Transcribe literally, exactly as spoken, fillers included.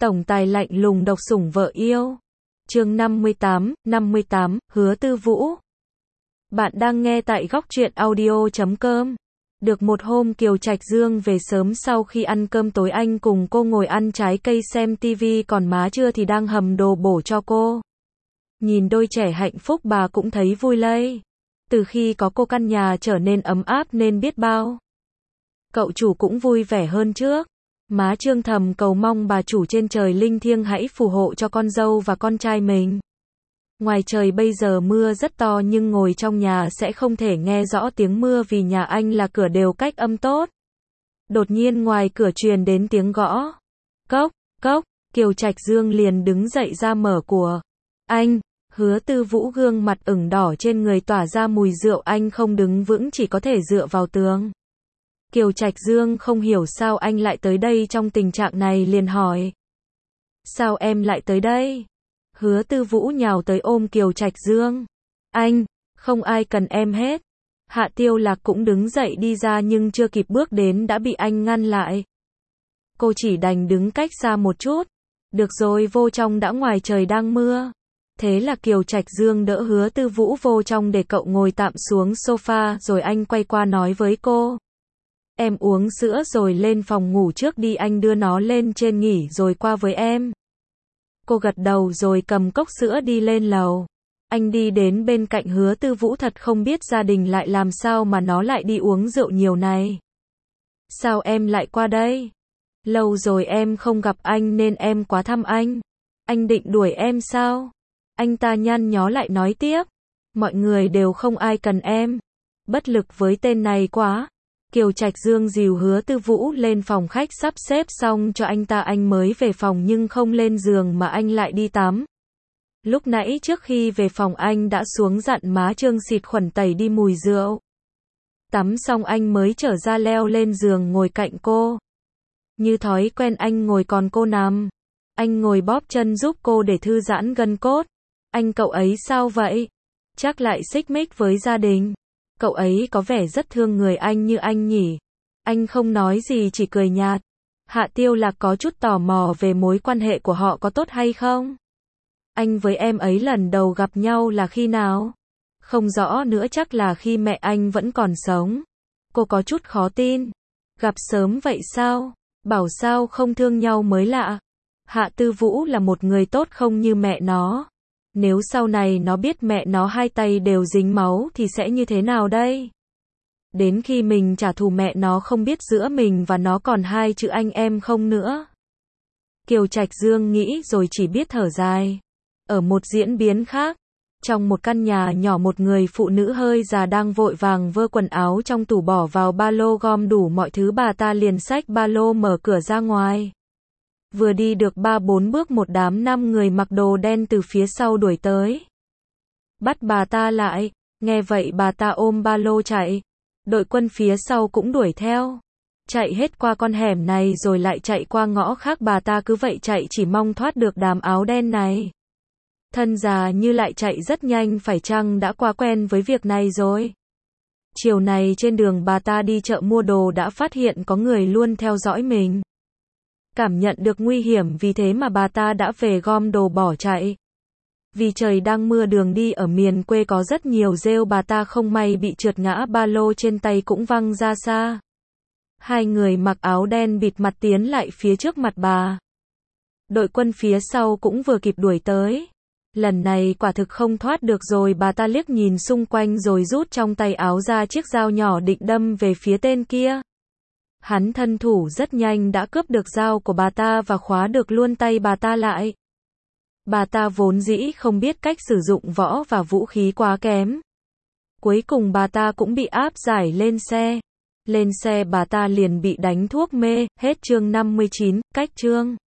Tổng tài lạnh lùng độc sủng vợ yêu. Chương năm mươi tám, năm mươi tám, Hứa Tư Vũ. Bạn đang nghe tại góc truyện audio chấm com. Được một hôm Kiều Trạch Dương về sớm sau khi ăn cơm tối, anh cùng cô ngồi ăn trái cây xem tivi, còn má Trưa thì đang hầm đồ bổ cho cô. Nhìn đôi trẻ hạnh phúc bà cũng thấy vui lây. Từ khi có cô căn nhà trở nên ấm áp nên biết bao. Cậu chủ cũng vui vẻ hơn trước. Má Trương thầm cầu mong bà chủ trên trời linh thiêng hãy phù hộ cho con dâu và con trai mình. Ngoài trời bây giờ mưa rất to nhưng ngồi trong nhà sẽ không thể nghe rõ tiếng mưa vì nhà anh là cửa đều cách âm tốt. Đột nhiên ngoài cửa truyền đến tiếng gõ. Cốc, cốc, Kiều Trạch Dương liền đứng dậy ra mở của. Anh, Hứa Tư Vũ gương mặt ửng đỏ, trên người tỏa ra mùi rượu, anh không đứng vững chỉ có thể dựa vào tường. Kiều Trạch Dương không hiểu sao anh lại tới đây trong tình trạng này liền hỏi. Sao em lại tới đây? Hứa Tư Vũ nhào tới ôm Kiều Trạch Dương. Anh, không ai cần em hết. Hạ Tiêu Lạc cũng đứng dậy đi ra nhưng chưa kịp bước đến đã bị anh ngăn lại. Cô chỉ đành đứng cách xa một chút. Được rồi, vô trong đã, ngoài trời đang mưa. Thế là Kiều Trạch Dương đỡ Hứa Tư Vũ vô trong để cậu ngồi tạm xuống sofa, rồi anh quay qua nói với cô. Em uống sữa rồi lên phòng ngủ trước đi, anh đưa nó lên trên nghỉ rồi qua với em. Cô gật đầu rồi cầm cốc sữa đi lên lầu. Anh đi đến bên cạnh Hứa Tư Vũ, thật không biết gia đình lại làm sao mà nó lại đi uống rượu nhiều này. Sao em lại qua đây? Lâu rồi em không gặp anh nên em quá thăm anh. Anh định đuổi em sao? Anh ta nhăn nhó lại nói tiếp. Mọi người đều không ai cần em. Bất lực với tên này quá. Kiều Trạch Dương dìu Hứa Tư Vũ lên phòng khách, sắp xếp xong cho anh ta, anh mới về phòng nhưng không lên giường mà anh lại đi tắm. Lúc nãy trước khi về phòng anh đã xuống dặn má Trương xịt khuẩn tẩy đi mùi rượu. Tắm xong anh mới trở ra leo lên giường ngồi cạnh cô. Như thói quen anh ngồi còn cô nằm. Anh ngồi bóp chân giúp cô để thư giãn gân cốt. Anh, cậu ấy sao vậy? Chắc lại xích mích với gia đình. Cậu ấy có vẻ rất thương người anh như anh nhỉ? Anh không nói gì, chỉ cười nhạt. Hạ Tiêu Lạc có chút tò mò về mối quan hệ của họ có tốt hay không? Anh với em ấy lần đầu gặp nhau là khi nào? Không rõ nữa, chắc là khi mẹ anh vẫn còn sống. Cô có chút khó tin. Gặp sớm vậy sao? Bảo sao không thương nhau mới lạ. Hạ Tư Vũ là một người tốt không như mẹ nó. Nếu sau này nó biết mẹ nó hai tay đều dính máu thì sẽ như thế nào đây? Đến khi mình trả thù mẹ nó không biết giữa mình và nó còn hai chữ anh em không nữa. Kiều Trạch Dương nghĩ rồi chỉ biết thở dài. Ở một diễn biến khác, trong một căn nhà nhỏ, một người phụ nữ hơi già đang vội vàng vơ quần áo trong tủ bỏ vào ba lô, gom đủ mọi thứ, bà ta liền xách ba lô mở cửa ra ngoài. Vừa đi được ba bốn bước, một đám năm người mặc đồ đen từ phía sau đuổi tới. Bắt bà ta lại, nghe vậy bà ta ôm ba lô chạy. Đội quân phía sau cũng đuổi theo. Chạy hết qua con hẻm này rồi lại chạy qua ngõ khác, bà ta cứ vậy chạy chỉ mong thoát được đám áo đen này. Thân già như lại chạy rất nhanh, phải chăng đã quá quen với việc này rồi? Chiều này trên đường bà ta đi chợ mua đồ đã phát hiện có người luôn theo dõi mình. Cảm nhận được nguy hiểm, vì thế mà bà ta đã về gom đồ bỏ chạy. Vì trời đang mưa, đường đi ở miền quê có rất nhiều rêu, bà ta không may bị trượt ngã, ba lô trên tay cũng văng ra xa. Hai người mặc áo đen bịt mặt tiến lại phía trước mặt bà. Đội quân phía sau cũng vừa kịp đuổi tới. Lần này quả thực không thoát được rồi, bà ta liếc nhìn xung quanh rồi rút trong tay áo ra chiếc dao nhỏ định đâm về phía tên kia. Hắn thân thủ rất nhanh đã cướp được dao của bà ta và khóa được luôn tay bà ta lại. Bà ta vốn dĩ không biết cách sử dụng võ và vũ khí, quá kém. Cuối cùng bà ta cũng bị áp giải lên xe. Lên xe bà ta liền bị đánh thuốc mê. Hết chương năm mươi chín, cách chương.